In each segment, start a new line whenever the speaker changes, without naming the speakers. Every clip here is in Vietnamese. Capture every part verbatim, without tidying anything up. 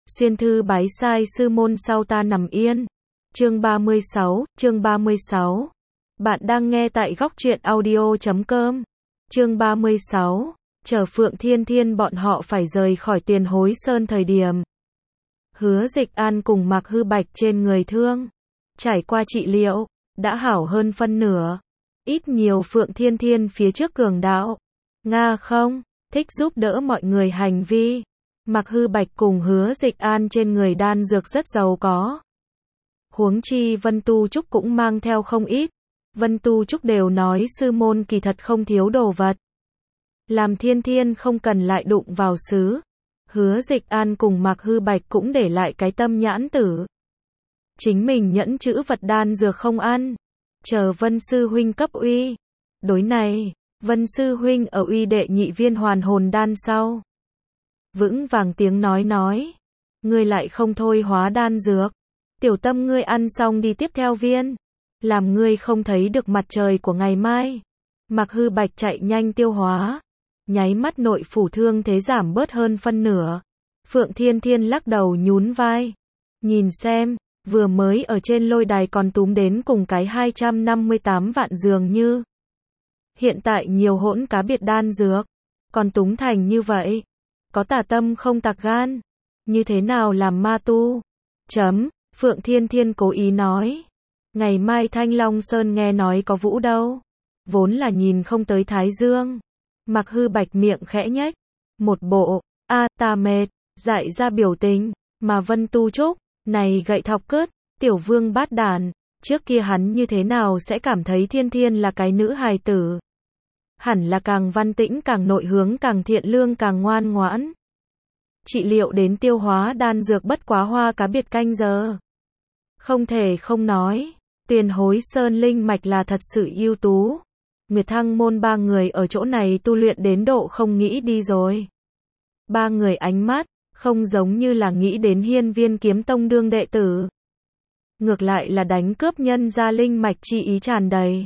Xuyên thư bái sai sư môn sau ta nằm yên. Chương ba mươi sáu, chương ba mươi sáu. Bạn đang nghe tại góc truyện audio chấm com. Chương ba mươi sáu. Chờ Phượng Thiên Thiên bọn họ phải rời khỏi Tiền Hối Sơn thời điểm. Hứa Dịch An cùng Mạc Hư Bạch trên người thương. Trải qua trị liệu, đã hảo hơn phân nửa. Ít nhiều Phượng Thiên Thiên phía trước cường đạo. Nga không, thích giúp đỡ mọi người hành vi. Mạc Hư Bạch cùng Hứa Dịch An trên người đan dược rất giàu có. Huống chi Vân Tu Trúc cũng mang theo không ít. Vân Tu Trúc đều nói sư môn kỳ thật không thiếu đồ vật. Làm Thiên Thiên không cần lại đụng vào xứ. Hứa Dịch An cùng Mạc Hư Bạch cũng để lại cái tâm nhãn tử. Chính mình nhẫn chữ vật đan dược không ăn. Chờ Vân Sư Huynh cấp uy. Đối này, Vân Sư Huynh ở uy đệ nhị viên hoàn hồn đan sau. Vững vàng tiếng nói nói. Ngươi lại không thôi hóa đan dược. Tiểu tâm ngươi ăn xong đi tiếp theo viên. Làm ngươi không thấy được mặt trời của ngày mai. Mạc Hư Bạch chạy nhanh tiêu hóa. Nháy mắt nội phủ thương thế giảm bớt hơn phân nửa. Phượng Thiên Thiên lắc đầu nhún vai. Nhìn xem, vừa mới ở trên lôi đài còn túm đến cùng cái hai trăm năm mươi tám vạn dường như. Hiện tại nhiều hỗn cá biệt đan dược. Còn túng thành như vậy. Có tà tâm không tạc gan. Như thế nào làm ma tu? Chấm, Phượng Thiên Thiên cố ý nói. Ngày mai Thanh Long Sơn nghe nói có vũ đâu. Vốn là nhìn không tới Thái Dương. Mạc Hư Bạch miệng khẽ nhếch. Một bộ, a à, ta mệt, dại ra biểu tình. Mà Vân Tu Trúc, này gậy thọc cướt, tiểu vương bát đàn. Trước kia hắn như thế nào sẽ cảm thấy Thiên Thiên là cái nữ hài tử. Hẳn là càng văn tĩnh càng nội hướng càng thiện lương càng ngoan ngoãn. Trị liệu đến tiêu hóa đan dược bất quá hoa cá biệt canh giờ. Không thể không nói, Tiền Hối Sơn linh mạch là thật sự ưu tú. Nguyệt Thăng môn ba người ở chỗ này tu luyện đến độ không nghĩ đi rồi. Ba người ánh mắt, không giống như là nghĩ đến Hiên Viên Kiếm Tông đương đệ tử. Ngược lại là đánh cướp nhân gia linh mạch chi ý tràn đầy.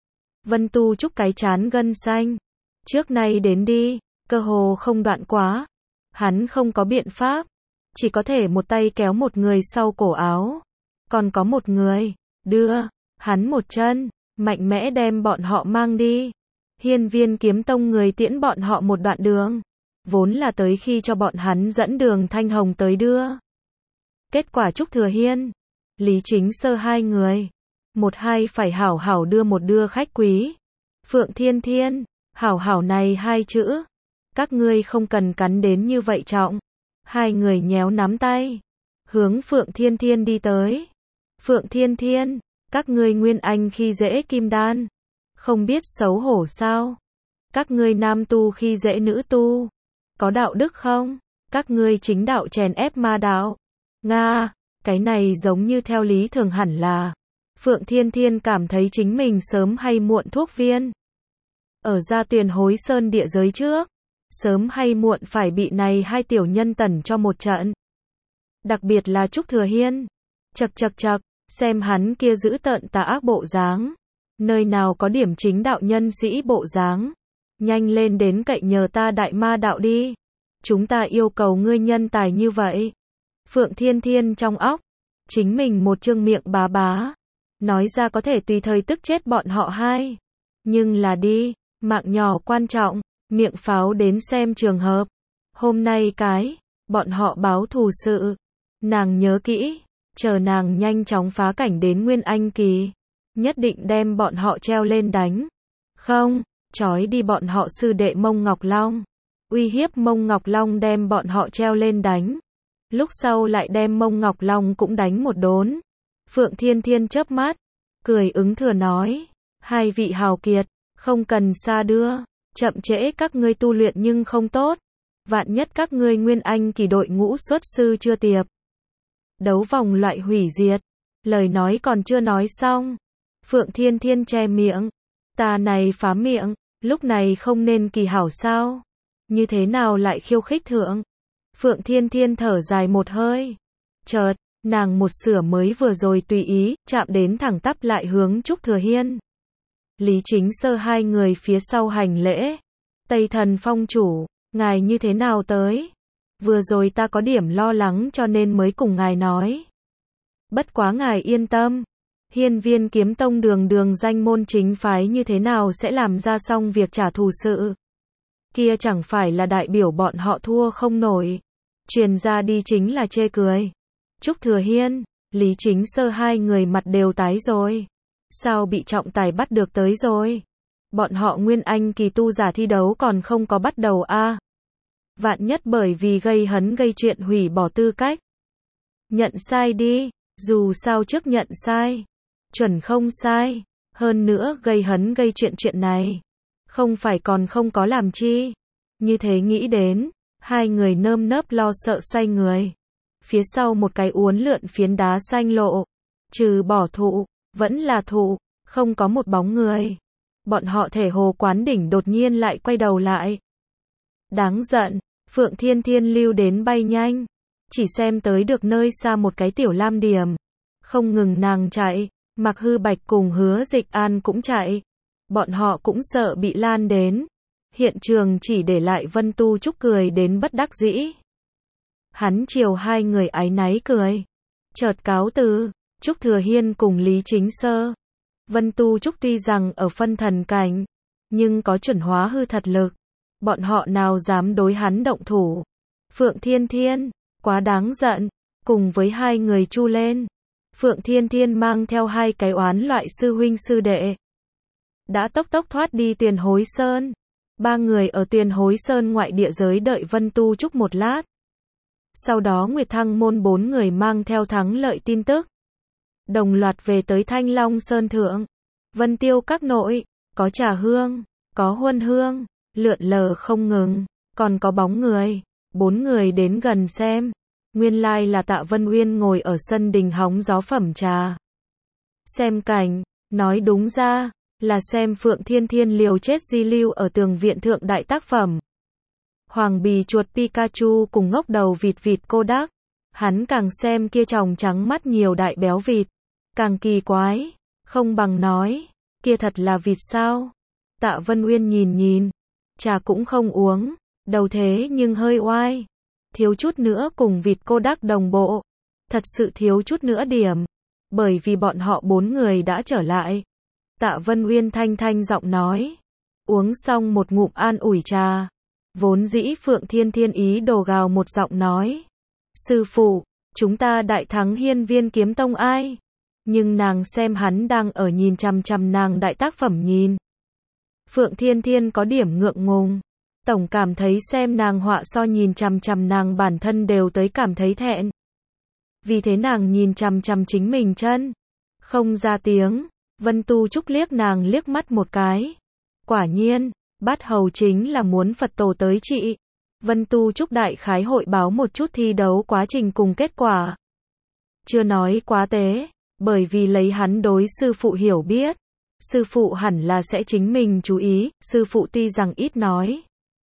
Vân Tu Trúc cái chán gân xanh. Trước nay đến đi, cơ hồ không đoạn quá. Hắn không có biện pháp. Chỉ có thể một tay kéo một người sau cổ áo. Còn có một người, đưa, hắn một chân, mạnh mẽ đem bọn họ mang đi. Hiên Viên Kiếm Tông người tiễn bọn họ một đoạn đường. Vốn là tới khi cho bọn hắn dẫn đường Thanh Hồng tới đưa. Kết quả Trúc Thừa Hiên, Lý Chính Sơ hai người. Một hai phải hảo hảo đưa một đưa khách quý. Phượng Thiên Thiên, hảo hảo này hai chữ. Các ngươi không cần cắn đến như vậy trọng. Hai người nhéo nắm tay. Hướng Phượng Thiên Thiên đi tới. Phượng Thiên Thiên, các ngươi nguyên anh khi dễ kim đan. Không biết xấu hổ sao? Các ngươi nam tu khi dễ nữ tu. Có đạo đức không? Các ngươi chính đạo chèn ép ma đạo. Nga, cái này giống như theo lý thường hẳn là. Phượng Thiên Thiên cảm thấy chính mình sớm hay muộn thuốc viên. Ở ra Tiền Hối Sơn địa giới trước. Sớm hay muộn phải bị này hai tiểu nhân tẩn cho một trận. Đặc biệt là Trúc Thừa Hiên. Chật chật chật, xem hắn kia giữ tợn tà ác bộ dáng. Nơi nào có điểm chính đạo nhân sĩ bộ dáng. Nhanh lên đến cậy nhờ ta đại ma đạo đi. Chúng ta yêu cầu ngươi nhân tài như vậy. Phượng Thiên Thiên trong óc. Chính mình một trương miệng bá bá. Nói ra có thể tùy thời tức chết bọn họ hai. Nhưng là đi, mạng nhỏ quan trọng. Miệng pháo đến xem trường hợp. Hôm nay cái, bọn họ báo thù sự. Nàng nhớ kỹ, chờ nàng nhanh chóng phá cảnh đến Nguyên Anh kỳ. Nhất định đem bọn họ treo lên đánh. Không, trói đi bọn họ sư đệ Mông Ngọc Long. Uy hiếp Mông Ngọc Long đem bọn họ treo lên đánh. Lúc sau lại đem Mông Ngọc Long cũng đánh một đốn. Phượng Thiên Thiên chớp mắt, cười ứng thừa nói. Hai vị hào kiệt, không cần xa đưa. Chậm trễ các ngươi tu luyện nhưng không tốt. Vạn nhất các ngươi Nguyên Anh kỳ đội ngũ xuất sư chưa tiệp. Đấu vòng loại hủy diệt. Lời nói còn chưa nói xong. Phượng Thiên Thiên che miệng. Ta này phá miệng, lúc này không nên kỳ hảo sao? Như thế nào lại khiêu khích thượng? Phượng Thiên Thiên thở dài một hơi. Chợt, nàng một sửa mới vừa rồi tùy ý, chạm đến thẳng tắp lại hướng Trúc Thừa Hiên. Lý Chính Sơ hai người phía sau hành lễ. Tây Thần Phong chủ, ngài như thế nào tới? Vừa rồi ta có điểm lo lắng cho nên mới cùng ngài nói. Bất quá ngài yên tâm. Hiên Viên Kiếm Tông đường đường danh môn chính phái như thế nào sẽ làm ra xong việc trả thù sự. Kia chẳng phải là đại biểu bọn họ thua không nổi. Truyền ra đi chính là chê cười. Trúc Thừa Hiên, Lý Chính Sơ hai người mặt đều tái rồi. Sao bị trọng tài bắt được tới rồi? Bọn họ Nguyên Anh kỳ tu giả thi đấu còn không có bắt đầu a. À? Vạn nhất bởi vì gây hấn gây chuyện hủy bỏ tư cách. Nhận sai đi, dù sao trước nhận sai. Chuẩn không sai, hơn nữa gây hấn gây chuyện chuyện này. Không phải còn không có làm chi. Như thế nghĩ đến, hai người nơm nớp lo sợ xoay người. Phía sau một cái uốn lượn phiến đá xanh lộ. Trừ bỏ thụ, vẫn là thụ, không có một bóng người. Bọn họ thể hồ quán đỉnh đột nhiên lại quay đầu lại. Đáng giận, Phượng Thiên Thiên lưu đến bay nhanh. Chỉ xem tới được nơi xa một cái tiểu lam điểm. Không ngừng nàng chạy, Mạc Hư Bạch cùng Hứa Dịch An cũng chạy. Bọn họ cũng sợ bị lan đến. Hiện trường chỉ để lại Vân Tu Trúc cười đến bất đắc dĩ. Hắn chiều hai người áy náy cười. Chợt cáo từ, Trúc Thừa Hiên cùng Lý Chính Sơ. Vân Tu Trúc tuy rằng ở phân thần cảnh, nhưng có chuẩn hóa hư thật lực. Bọn họ nào dám đối hắn động thủ. Phượng Thiên Thiên, quá đáng giận, cùng với hai người chu lên. Phượng Thiên Thiên mang theo hai cái oán loại sư huynh sư đệ. Đã tốc tốc thoát đi Tuyền Hối Sơn. Ba người ở Tuyền Hối Sơn ngoại địa giới đợi Vân Tu Trúc một lát. Sau đó Nguyệt Thăng môn bốn người mang theo thắng lợi tin tức. Đồng loạt về tới Thanh Long Sơn Thượng. Vân Tiêu các nội, có trà hương, có huân hương, lượn lờ không ngừng, còn có bóng người. Bốn người đến gần xem. Nguyên lai là Tạ Vân Uyên ngồi ở sân đình hóng gió phẩm trà. Xem cảnh, nói đúng ra, là xem Phượng Thiên Thiên liều chết di lưu ở tường viện thượng đại tác phẩm. Hoàng bì chuột Pikachu cùng ngốc đầu vịt vịt cô đắc. Hắn càng xem kia tròng trắng mắt nhiều đại béo vịt. Càng kỳ quái, không bằng nói, kia thật là vịt sao? Tạ Vân Uyên nhìn nhìn, trà cũng không uống, đầu thế nhưng hơi oai. Thiếu chút nữa cùng vịt cô đắc đồng bộ. Thật sự thiếu chút nữa điểm. Bởi vì bọn họ bốn người đã trở lại. Tạ Vân Uyên thanh thanh giọng nói. Uống xong một ngụm an ủi trà. Vốn dĩ Phượng Thiên Thiên ý đồ gào một giọng nói. Sư phụ, chúng ta đại thắng Hiên Viên Kiếm Tông ai? Nhưng nàng xem hắn đang ở nhìn chằm chằm nàng đại tác phẩm nhìn. Phượng Thiên Thiên có điểm ngượng ngùng. Tổng cảm thấy xem nàng họa so nhìn chằm chằm nàng bản thân đều tới cảm thấy thẹn. Vì thế nàng nhìn chằm chằm chính mình chân. Không ra tiếng. Vân Tu Trúc liếc nàng liếc mắt một cái. Quả nhiên, bát hầu chính là muốn Phật tổ tới trị. Vân Tu Trúc đại khái hội báo một chút thi đấu quá trình cùng kết quả. Chưa nói quá tế, bởi vì lấy hắn đối sư phụ hiểu biết. Sư phụ hẳn là sẽ chính mình chú ý, sư phụ tuy rằng ít nói.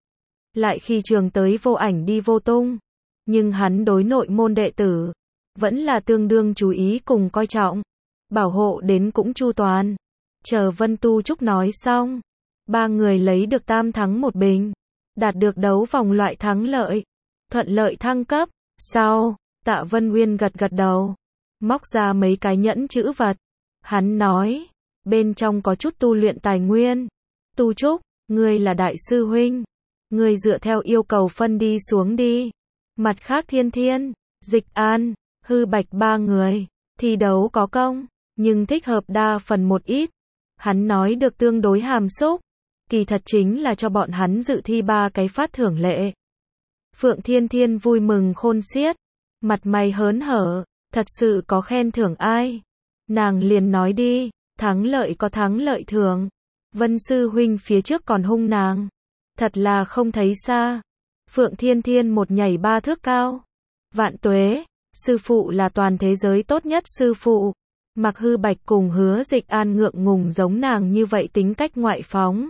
Lại khi trường tới vô ảnh đi vô tung. Nhưng hắn đối nội môn đệ tử. Vẫn là tương đương chú ý cùng coi trọng. Bảo hộ đến cũng chu toàn. Chờ Vân Tu Trúc nói xong. Ba người lấy được tam thắng một bình. Đạt được đấu vòng loại thắng lợi. Thuận lợi thăng cấp. Sau, Tạ Vân Uyên gật gật đầu. Móc ra mấy cái nhẫn chữ vật. Hắn nói. Bên trong có chút tu luyện tài nguyên. Tu Trúc, ngươi là đại sư huynh. Ngươi dựa theo yêu cầu phân đi xuống đi. Mặt khác Thiên Thiên, Dịch An, Hư Bạch ba người. Thi đấu có công. Nhưng thích hợp đa phần một ít. Hắn nói được tương đối hàm xúc. Kỳ thật chính là cho bọn hắn dự thi ba cái phát thưởng lệ. Phượng Thiên Thiên vui mừng khôn xiết. Mặt mày hớn hở. Thật sự có khen thưởng ai? Nàng liền nói đi. Thắng lợi có thắng lợi thưởng. Vân sư huynh phía trước còn hung nàng. Thật là không thấy xa. Phượng Thiên Thiên một nhảy ba thước cao. Vạn tuế. Sư phụ là toàn thế giới tốt nhất sư phụ. Mạc Hư Bạch cùng Hứa Dịch An ngượng ngùng giống nàng như vậy tính cách ngoại phóng.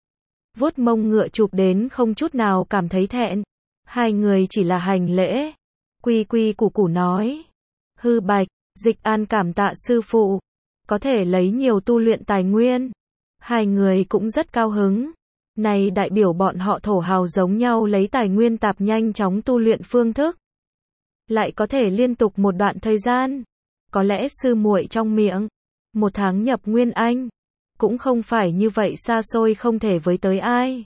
Vuốt mông ngựa chụp đến không chút nào cảm thấy thẹn. Hai người chỉ là hành lễ. Quy quy củ củ nói. Hư Bạch, Dịch An cảm tạ sư phụ. Có thể lấy nhiều tu luyện tài nguyên. Hai người cũng rất cao hứng. Này đại biểu bọn họ thổ hào giống nhau lấy tài nguyên tạp nhanh chóng tu luyện phương thức. Lại có thể liên tục một đoạn thời gian. Có lẽ sư muội trong miệng, một tháng nhập nguyên anh, cũng không phải như vậy xa xôi không thể với tới ai.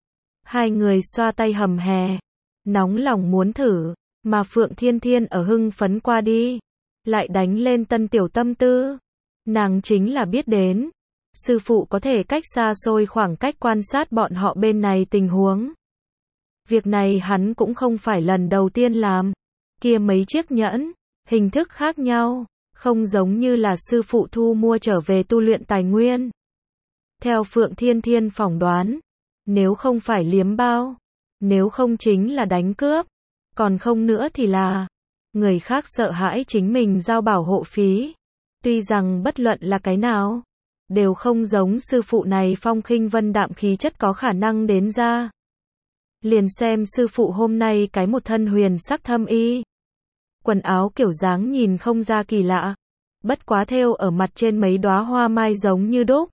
Hai người xoa tay hầm hè, nóng lòng muốn thử, mà Phượng Thiên Thiên ở hưng phấn qua đi, lại đánh lên tân tiểu tâm tư. Nàng chính là biết đến, sư phụ có thể cách xa xôi khoảng cách quan sát bọn họ bên này tình huống. Việc này hắn cũng không phải lần đầu tiên làm. Kia mấy chiếc nhẫn, hình thức khác nhau, không giống như là sư phụ thu mua trở về tu luyện tài nguyên. Theo Phượng Thiên Thiên phỏng đoán, nếu không phải liếm bao, nếu không chính là đánh cướp, còn không nữa thì là người khác sợ hãi chính mình giao bảo hộ phí. Tuy rằng bất luận là cái nào, đều không giống sư phụ này phong khinh vân đạm khí chất có khả năng đến ra. Liền xem sư phụ hôm nay cái một thân huyền sắc thâm y. Quần áo kiểu dáng nhìn không ra kỳ lạ, bất quá thêu ở mặt trên mấy đóa hoa mai giống như đúc.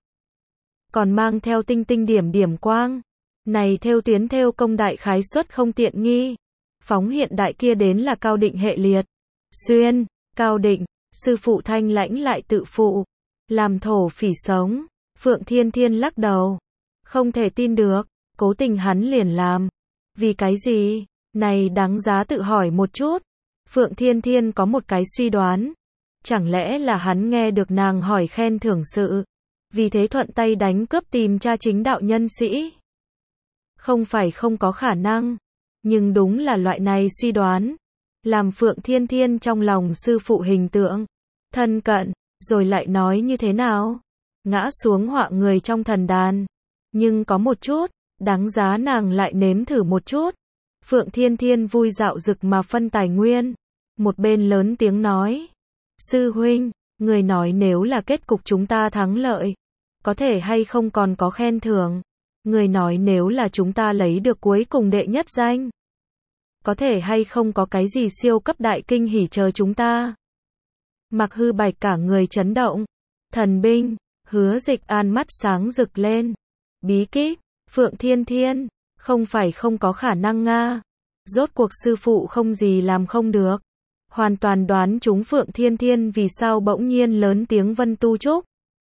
Còn mang theo tinh tinh điểm điểm quang. Này thêu tuyến thêu công đại khái suất không tiện nghi. Phóng hiện đại kia đến là Cao Định hệ liệt. Xuyên, Cao Định, sư phụ thanh lãnh lại tự phụ. Làm thổ phỉ sống. Phượng Thiên Thiên lắc đầu. Không thể tin được, cố tình hắn liền làm. Vì cái gì? Này đáng giá tự hỏi một chút. Phượng Thiên Thiên có một cái suy đoán. Chẳng lẽ là hắn nghe được nàng hỏi khen thưởng sự, vì thế thuận tay đánh cướp tìm cha chính đạo nhân sĩ? Không phải không có khả năng, nhưng đúng là loại này suy đoán, làm Phượng Thiên Thiên trong lòng sư phụ hình tượng thân cận, rồi lại nói như thế nào? Ngã xuống họa người trong thần đàn. Nhưng có một chút, đáng giá nàng lại nếm thử một chút. Phượng Thiên Thiên vui dạo dực mà phân tài nguyên. Một bên lớn tiếng nói. Sư huynh, người nói nếu là kết cục chúng ta thắng lợi, có thể hay không còn có khen thưởng. Người nói nếu là chúng ta lấy được cuối cùng đệ nhất danh, có thể hay không có cái gì siêu cấp đại kinh hỉ chờ chúng ta. Mặc Hư Bạch cả người chấn động. Thần binh, Hứa Dịch An mắt sáng rực lên. Bí kíp, Phượng Thiên Thiên, không phải không có khả năng nga. Rốt cuộc sư phụ không gì làm không được. Hoàn toàn đoán chúng Phượng Thiên Thiên vì sao bỗng nhiên lớn tiếng Vân Tu Trúc.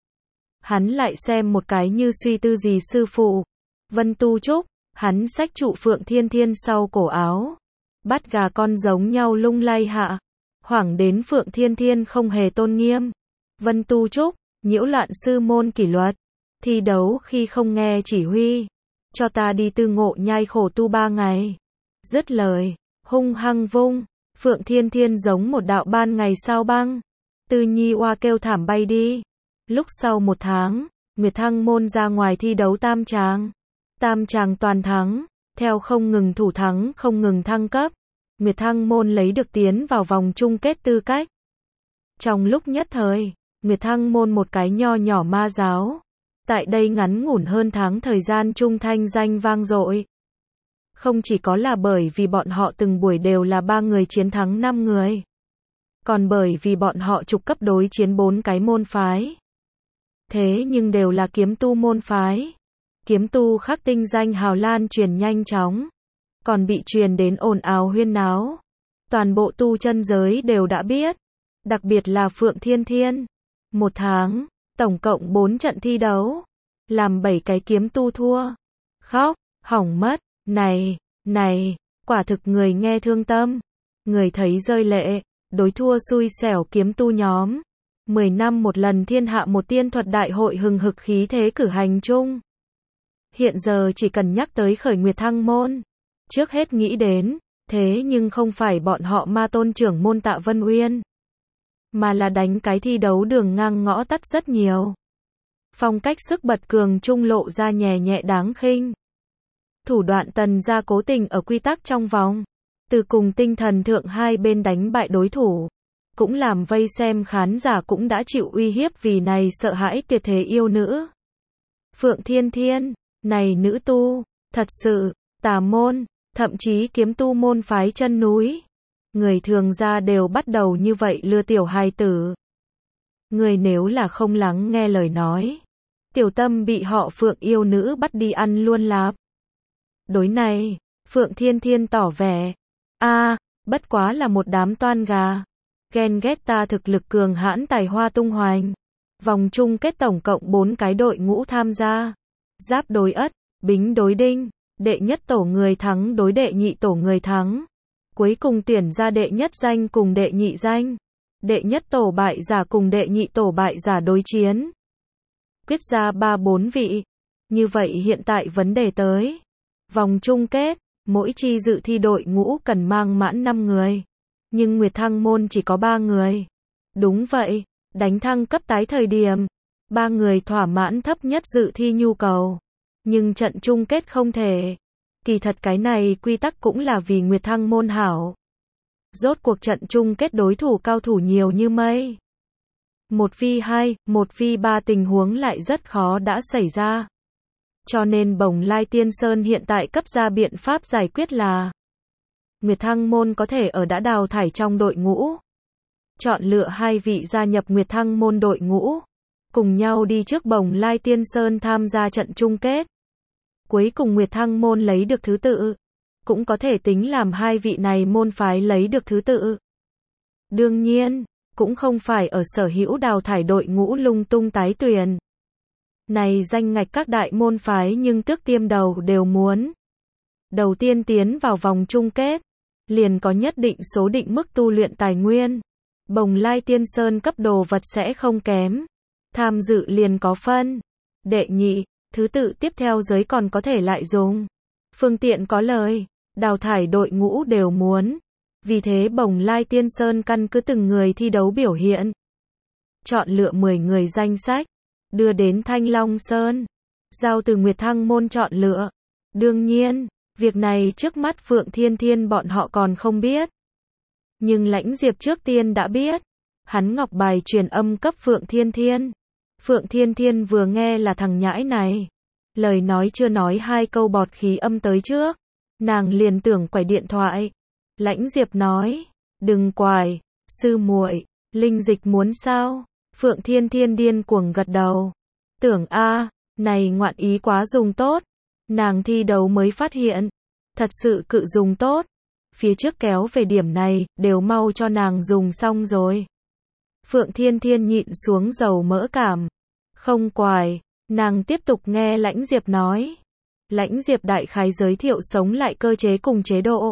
Hắn lại xem một cái như suy tư gì sư phụ. Vân Tu Trúc, hắn xách trụ Phượng Thiên Thiên sau cổ áo. Bắt gà con giống nhau lung lay hạ. Hoảng đến Phượng Thiên Thiên không hề tôn nghiêm. Vân Tu Trúc, nhiễu loạn sư môn kỷ luật. Thi đấu khi không nghe chỉ huy. Cho ta đi tư ngộ nhai khổ tu ba ngày. Dứt lời, hung hăng vung. Phượng Thiên Thiên giống một đạo ban ngày sao băng. Tư Nhi oa kêu thảm bay đi. Lúc sau một tháng, Nguyệt Thăng môn ra ngoài thi đấu tam tràng. Tam tràng toàn thắng, theo không ngừng thủ thắng không ngừng thăng cấp. Nguyệt Thăng môn lấy được tiến vào vòng chung kết tư cách. Trong lúc nhất thời, Nguyệt Thăng môn một cái nho nhỏ ma giáo. Tại đây ngắn ngủn hơn tháng thời gian trung thanh danh vang dội. Không chỉ có là bởi vì bọn họ từng buổi đều là ba người chiến thắng năm người. Còn bởi vì bọn họ trục cấp đối chiến bốn cái môn phái. Thế nhưng đều là kiếm tu môn phái. Kiếm tu khắc tinh danh hào lan truyền nhanh chóng. Còn bị truyền đến ồn ào huyên náo. Toàn bộ tu chân giới đều đã biết. Đặc biệt là Phượng Thiên Thiên. Một tháng, tổng cộng bốn trận thi đấu. Làm bảy cái kiếm tu thua. Khóc, hỏng mất. Này, này, quả thực người nghe thương tâm. Người thấy rơi lệ. Đối thua xui xẻo kiếm tu nhóm. Mười năm một lần thiên hạ một tiên thuật đại hội hừng hực khí thế cử hành chung. Hiện giờ chỉ cần nhắc tới khởi Nguyệt Thăng môn. Trước hết nghĩ đến, thế nhưng không phải bọn họ ma tôn trưởng môn Tạ Vân Uyên. Mà là đánh cái thi đấu đường ngang ngõ tắt rất nhiều. Phong cách sức bật cường trung lộ ra nhẹ nhẹ đáng khinh. Thủ đoạn Tần gia cố tình ở quy tắc trong vòng. Từ cùng tinh thần thượng hai bên đánh bại đối thủ. Cũng làm vây xem khán giả cũng đã chịu uy hiếp vì này sợ hãi tuyệt thế yêu nữ. Phượng Thiên Thiên, này nữ tu, thật sự, tà môn, thậm chí kiếm tu môn phái chân núi. Người thường ra đều bắt đầu như vậy lừa tiểu hài tử. Người nếu là không lắng nghe lời nói, Tiểu Tâm bị họ Phượng yêu nữ bắt đi ăn luôn lạp. Đối này, Phượng Thiên Thiên tỏ vẻ, a, bất quá là một đám toan gà. Ghen ghét ta thực lực cường hãn tài hoa tung hoành. Vòng chung kết tổng cộng bốn cái đội ngũ tham gia. Giáp đối Ất, Bính đối Đinh, đệ nhất tổ người thắng đối đệ nhị tổ người thắng. Cuối cùng tuyển ra đệ nhất danh cùng đệ nhị danh. Đệ nhất tổ bại giả cùng đệ nhị tổ bại giả đối chiến. Quyết ra ba bốn vị. Như vậy hiện tại vấn đề tới. Vòng chung kết, mỗi chi dự thi đội ngũ cần mang mãn năm người. Nhưng Nguyệt Thăng môn chỉ có ba người. Đúng vậy, đánh thăng cấp tái thời điểm. Ba người thỏa mãn thấp nhất dự thi nhu cầu. Nhưng trận chung kết không thể. Kỳ thật cái này quy tắc cũng là vì Nguyệt Thăng môn hảo. Rốt cuộc trận chung kết đối thủ cao thủ nhiều như mây. Một vi hai, một vi ba tình huống lại rất khó đã xảy ra. Cho nên Bồng Lai Tiên Sơn hiện tại cấp ra biện pháp giải quyết là Nguyệt Thăng môn có thể ở đã đào thải trong đội ngũ. Chọn lựa hai vị gia nhập Nguyệt Thăng môn đội ngũ. Cùng nhau đi trước Bồng Lai Tiên Sơn tham gia trận chung kết. Cuối cùng Nguyệt Thăng môn lấy được thứ tự. Cũng có thể tính làm hai vị này môn phái lấy được thứ tự. Đương nhiên, cũng không phải ở sở hữu đào thải đội ngũ lung tung tái tuyển. Này danh ngạch các đại môn phái nhưng tước tiêm đầu đều muốn. Đầu tiên tiến vào vòng chung kết, liền có nhất định số định mức tu luyện tài nguyên. Bồng Lai Tiên Sơn cấp đồ vật sẽ không kém. Tham dự liền có phân. Đệ nhị, thứ tự tiếp theo giới còn có thể lại dùng. Phương tiện có lời, đào thải đội ngũ đều muốn. Vì thế Bồng Lai Tiên Sơn căn cứ từng người thi đấu biểu hiện. Chọn lựa mười người danh sách. Đưa đến Thanh Long Sơn. Giao từ Nguyệt Thăng môn chọn lựa. Đương nhiên, việc này trước mắt Phượng Thiên Thiên bọn họ còn không biết. Nhưng Lãnh Diệp trước tiên đã biết. Hắn ngọc bài truyền âm cấp Phượng Thiên Thiên. Phượng Thiên Thiên vừa nghe là thằng nhãi này. Lời nói chưa nói hai câu bọt khí âm tới trước. Nàng liền tưởng quải điện thoại. Lãnh Diệp nói, đừng quải, sư muội, linh dịch muốn sao? Phượng Thiên Thiên điên cuồng gật đầu. Tưởng a, này ngoạn ý quá dùng tốt. Nàng thi đấu mới phát hiện. Thật sự cự dùng tốt. Phía trước kéo về điểm này, đều mau cho nàng dùng xong rồi. Phượng Thiên Thiên nhịn xuống dầu mỡ cảm. Không quài, nàng tiếp tục nghe Lãnh Diệp nói. Lãnh Diệp đại khái giới thiệu sống lại cơ chế cùng chế độ.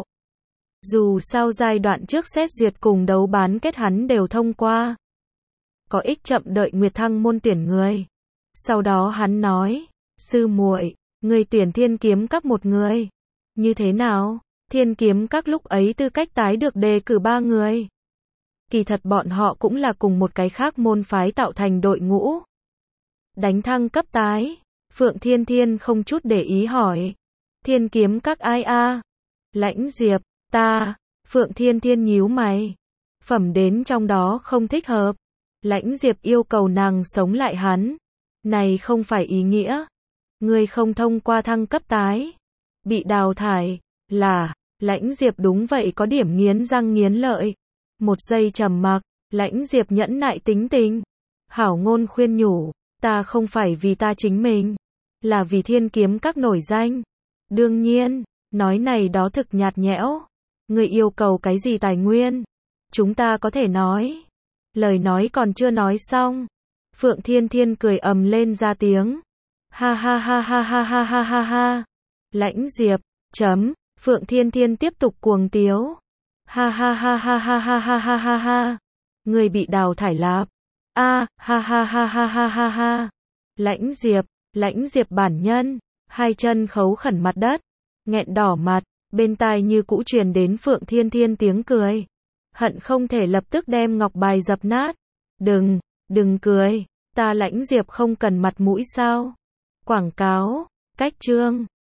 Dù sao giai đoạn trước xét duyệt cùng đấu bán kết hắn đều thông qua. Có ích chậm đợi Nguyệt Thăng môn tuyển người. Sau đó hắn nói, sư muội, người tuyển Thiên Kiếm Các một người. Như thế nào? Thiên Kiếm Các lúc ấy tư cách tái được đề cử ba người. Kỳ thật bọn họ cũng là cùng một cái khác môn phái tạo thành đội ngũ. Đánh thăng cấp tái. Phượng Thiên Thiên không chút để ý hỏi. Thiên Kiếm Các ai a? Lãnh Diệp, ta. Phượng Thiên Thiên nhíu mày. Phẩm đến trong đó không thích hợp. Lãnh Diệp yêu cầu nàng sống lại hắn. Này không phải ý nghĩa. Người không thông qua thăng cấp tái. Bị đào thải. Là. Lãnh Diệp đúng vậy có điểm nghiến răng nghiến lợi. Một giây trầm mặc. Lãnh Diệp nhẫn nại tính tình. Hảo ngôn khuyên nhủ. Ta không phải vì ta chính mình. Là vì Thiên Kiếm Các nổi danh. Đương nhiên. Nói này đó thực nhạt nhẽo. Người yêu cầu cái gì tài nguyên? Chúng ta có thể nói. Lời nói còn chưa nói xong. Phượng Thiên Thiên cười ầm lên ra tiếng. Ha ha ha ha ha ha ha ha ha. Lãnh Diệp, chấm. Phượng Thiên Thiên tiếp tục cuồng tiếu. Ha ha ha ha ha ha ha ha ha ha. Người bị đào thải lạp. A, ha ha ha ha ha ha ha. Lãnh Diệp, Lãnh Diệp bản nhân. Hai chân khấu khẩn mặt đất. Nghẹn đỏ mặt. Bên tai như cũ truyền đến Phượng Thiên Thiên tiếng cười. Hận không thể lập tức đem ngọc bài dập nát. Đừng, đừng cười. Ta Lãnh Diệp không cần mặt mũi sao? Quảng cáo, cách chương.